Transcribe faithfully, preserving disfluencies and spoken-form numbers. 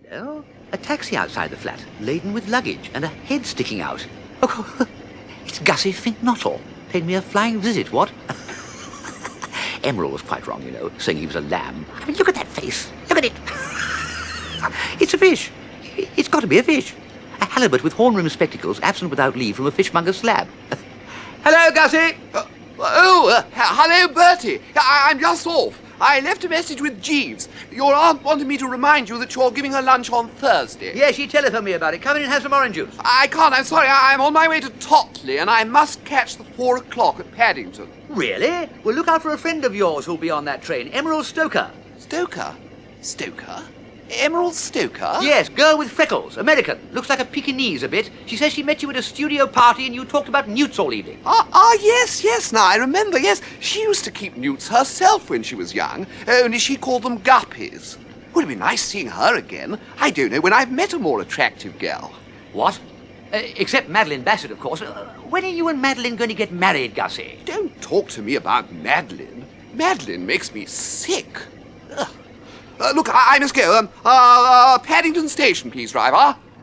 Hello? A taxi outside the flat, laden with luggage and a head sticking out. Oh, it's Gussie Fink-Nuttall. Paid me a flying visit, what? Emerald was quite wrong, you know, saying he was a lamb. I mean, look at that face. Look at it. It's a fish. It's got to be a fish. A halibut with horn-rimmed spectacles, absent without leave from a fishmonger's slab. Hello, Gussie. Uh, oh, uh, hello, Bertie. I- I'm just off. I left a message with Jeeves. Your aunt wanted me to remind you that you're giving her lunch on Thursday. Yeah, she telephoned me about it. Come in and have some orange juice. I can't, I'm sorry. I- I'm on my way to Totley, and I must catch the four o'clock at Paddington. Really? Well, look out for a friend of yours who'll be on that train, Emerald Stoker. Stoker? Stoker? Emerald Stoker? Yes, girl with freckles, American. Looks like a Pekingese a bit. She says she met you at a studio party and you talked about newts all evening. Ah, ah, yes, yes, now I remember, yes. She used to keep newts herself when she was young, only she called them guppies. Would it be nice seeing her again? I don't know when I've met a more attractive girl. What? Uh, except Madeline Bassett, of course. Uh, when are you and Madeline going to get married, Gussie? Don't talk to me about Madeline. Madeline makes me sick. Ugh. Uh, look, I, I must go. Um, uh, uh, Paddington Station, please, driver.